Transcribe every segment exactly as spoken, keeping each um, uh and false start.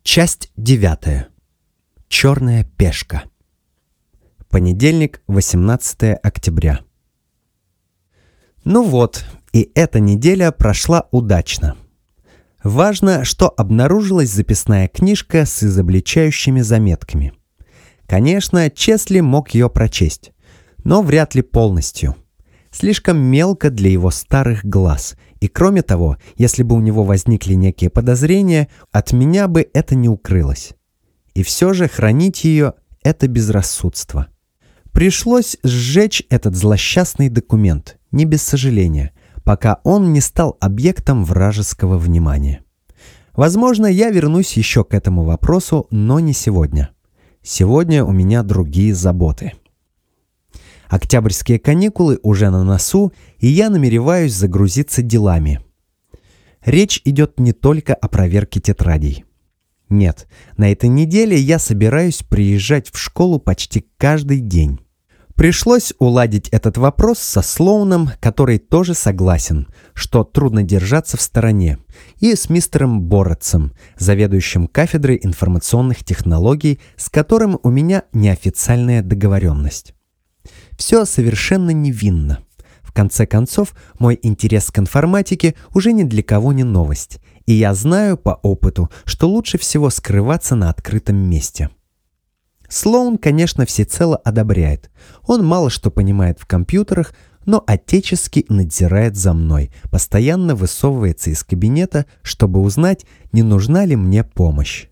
Часть девятая. Черная пешка. Понедельник, восемнадцатое октября. Ну вот, и эта неделя прошла удачно. Важно, что обнаружилась записная книжка с изобличающими заметками. Конечно, Чесли мог ее прочесть, но вряд ли полностью. Слишком мелко для его старых глаз, и кроме того, если бы у него возникли некие подозрения, от меня бы это не укрылось. И все же хранить ее – это безрассудство. Пришлось сжечь этот злосчастный документ, не без сожаления, пока он не стал объектом вражеского внимания. Возможно, я вернусь еще к этому вопросу, но не сегодня. Сегодня у меня другие заботы. Октябрьские каникулы уже на носу, и я намереваюсь загрузиться делами. Речь идет не только о проверке тетрадей. Нет, на этой неделе я собираюсь приезжать в школу почти каждый день. Пришлось уладить этот вопрос со Слоуном, который тоже согласен, что трудно держаться в стороне, и с мистером Борротсом, заведующим кафедрой информационных технологий, с которым у меня неофициальная договоренность. Все совершенно невинно. В конце концов, мой интерес к информатике уже ни для кого не новость, и я знаю по опыту, что лучше всего скрываться на открытом месте. Слоун, конечно, всецело одобряет. Он мало что понимает в компьютерах, но отечески надзирает за мной, постоянно высовывается из кабинета, чтобы узнать, не нужна ли мне помощь.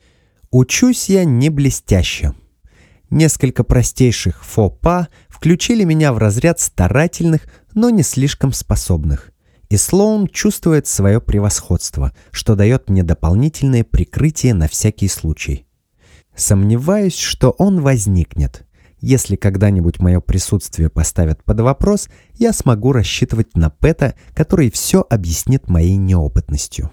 Учусь я не блестяще. Несколько простейших фопа включили меня в разряд старательных, но не слишком способных. И Слоун чувствует свое превосходство, что дает мне дополнительное прикрытие на всякий случай. Сомневаюсь, что он возникнет. Если когда-нибудь мое присутствие поставят под вопрос, я смогу рассчитывать на Пэта, который все объяснит моей неопытностью.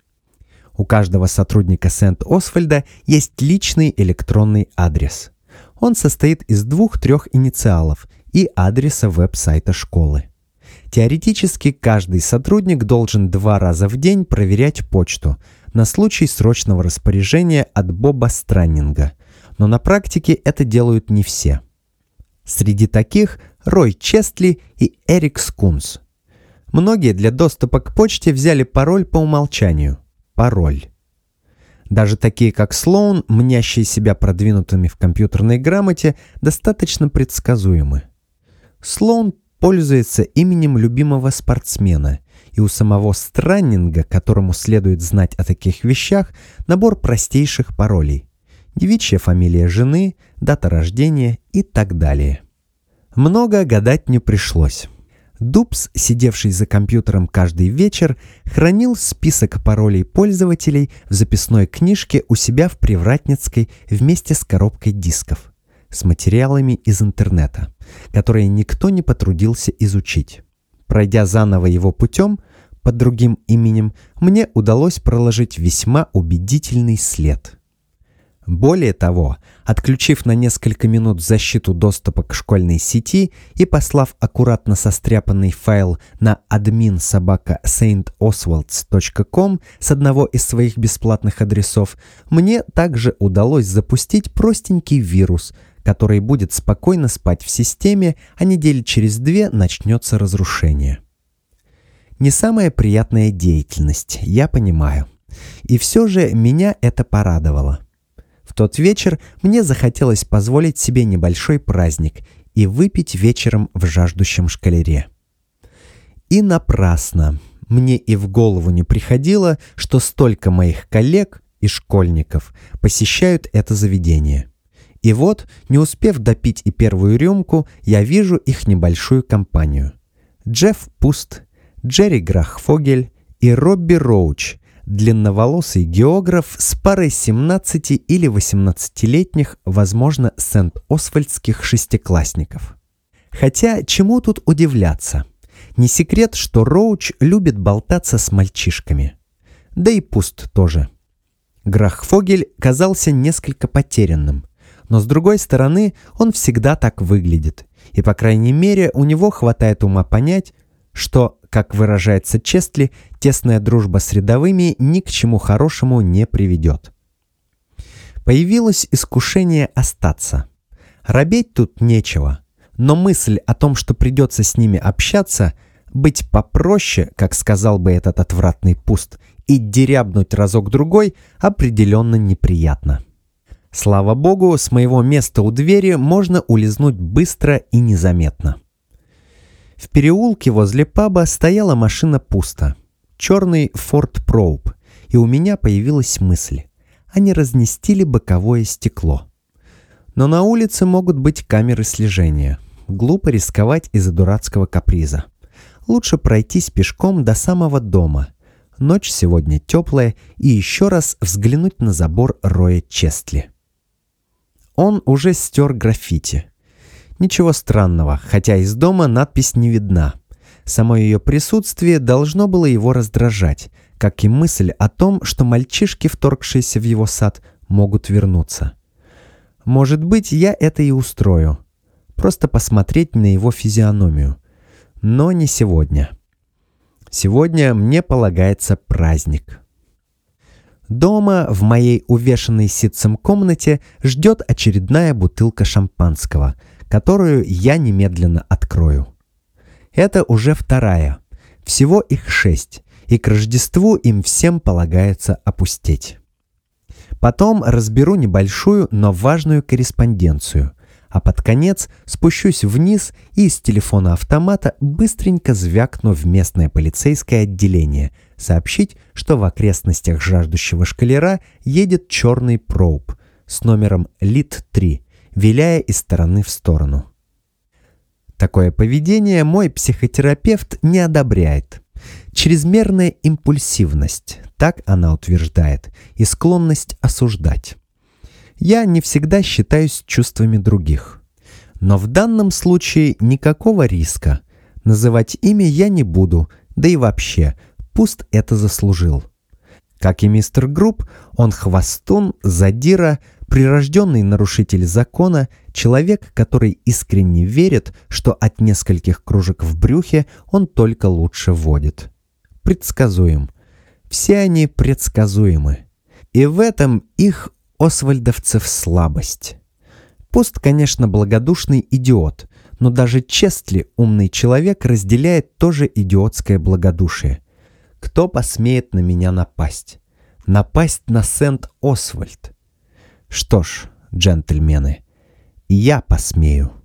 У каждого сотрудника Сент-Освальда есть личный электронный адрес. Он состоит из двух-трех инициалов и адреса веб-сайта школы. Теоретически каждый сотрудник должен два раза в день проверять почту на случай срочного распоряжения от Боба Страннинга, но на практике это делают не все. Среди таких Рой Честли и Эрик Скунс. Многие для доступа к почте взяли пароль по умолчанию – пароль. Даже такие, как Слоун, мнящие себя продвинутыми в компьютерной грамоте, достаточно предсказуемы. Слоун пользуется именем любимого спортсмена, и у самого Страннинга, которому следует знать о таких вещах, набор простейших паролей. Девичья фамилия жены, дата рождения и так далее. Много гадать не пришлось. Дубс, сидевший за компьютером каждый вечер, хранил список паролей пользователей в записной книжке у себя в Привратницкой вместе с коробкой дисков, с материалами из интернета, которые никто не потрудился изучить. Пройдя заново его путем, под другим именем, мне удалось проложить весьма убедительный след. Более того, отключив на несколько минут защиту доступа к школьной сети и послав аккуратно состряпанный файл на admin собака saint oswalds точка com с одного из своих бесплатных адресов, мне также удалось запустить простенький вирус, который будет спокойно спать в системе, а недели через две начнется разрушение. Не самая приятная деятельность, я понимаю. И все же меня это порадовало. В тот вечер мне захотелось позволить себе небольшой праздник и выпить вечером в жаждущем шкалере. И напрасно. Мне и в голову не приходило, что столько моих коллег и школьников посещают это заведение. И вот, не успев допить и первую рюмку, я вижу их небольшую компанию. Джефф Пуст, Джерри Грахфогель и Робби Роуч, длинноволосый географ с парой семнадцати- или восемнадцатилетних, возможно, сент-освальдских шестиклассников. Хотя, чему тут удивляться? Не секрет, что Роуч любит болтаться с мальчишками. Да и Пуст тоже. Грахфогель казался несколько потерянным, но с другой стороны, он всегда так выглядит, и, по крайней мере, у него хватает ума понять, что, как выражается Честли, тесная дружба с рядовыми ни к чему хорошему не приведет. Появилось искушение остаться. Робеть тут нечего, но мысль о том, что придется с ними общаться, быть попроще, как сказал бы этот отвратный Пуст, и дерябнуть разок-другой, определенно неприятно. Слава богу, с моего места у двери можно улизнуть быстро и незаметно. В переулке возле паба стояла машина Пуста, черный Ford Probe, и у меня появилась мысль, а не разнести ли боковое стекло. Но на улице могут быть камеры слежения. Глупо рисковать из-за дурацкого каприза. Лучше пройтись пешком до самого дома. Ночь сегодня теплая, и еще раз взглянуть на забор Роя Честли. Он уже стер граффити. Ничего странного, хотя из дома надпись не видна. Само ее присутствие должно было его раздражать, как и мысль о том, что мальчишки, вторгшиеся в его сад, могут вернуться. Может быть, я это и устрою. Просто посмотреть на его физиономию. Но не сегодня. Сегодня мне полагается праздник. Дома, в моей увешанной ситцем комнате, ждет очередная бутылка шампанского, которую я немедленно открою. Это уже вторая. Всего их шесть, и к Рождеству им всем полагается опустеть. Потом разберу небольшую, но важную корреспонденцию, а под конец спущусь вниз и из телефона автомата быстренько звякну в местное полицейское отделение, сообщить, что в окрестностях жаждущего школяра едет черный Проуб с номером Лит три, виляя из стороны в сторону. Такое поведение мой психотерапевт не одобряет. Чрезмерная импульсивность, так она утверждает, и склонность осуждать. Я не всегда считаюсь чувствами других. Но в данном случае никакого риска. Называть имя я не буду, да и вообще, Пуст это заслужил. Как и мистер Групп, он хвостун, задира, прирожденный нарушитель закона, человек, который искренне верит, что от нескольких кружек в брюхе он только лучше водит. Предсказуем. Все они предсказуемы. И в этом их освальдовцев слабость. Пуст, конечно, благодушный идиот, но даже Честли, умный человек, разделяет тоже идиотское благодушие. Кто посмеет на меня напасть? Напасть на Сент-Освальд? Что ж, джентльмены, я посмею.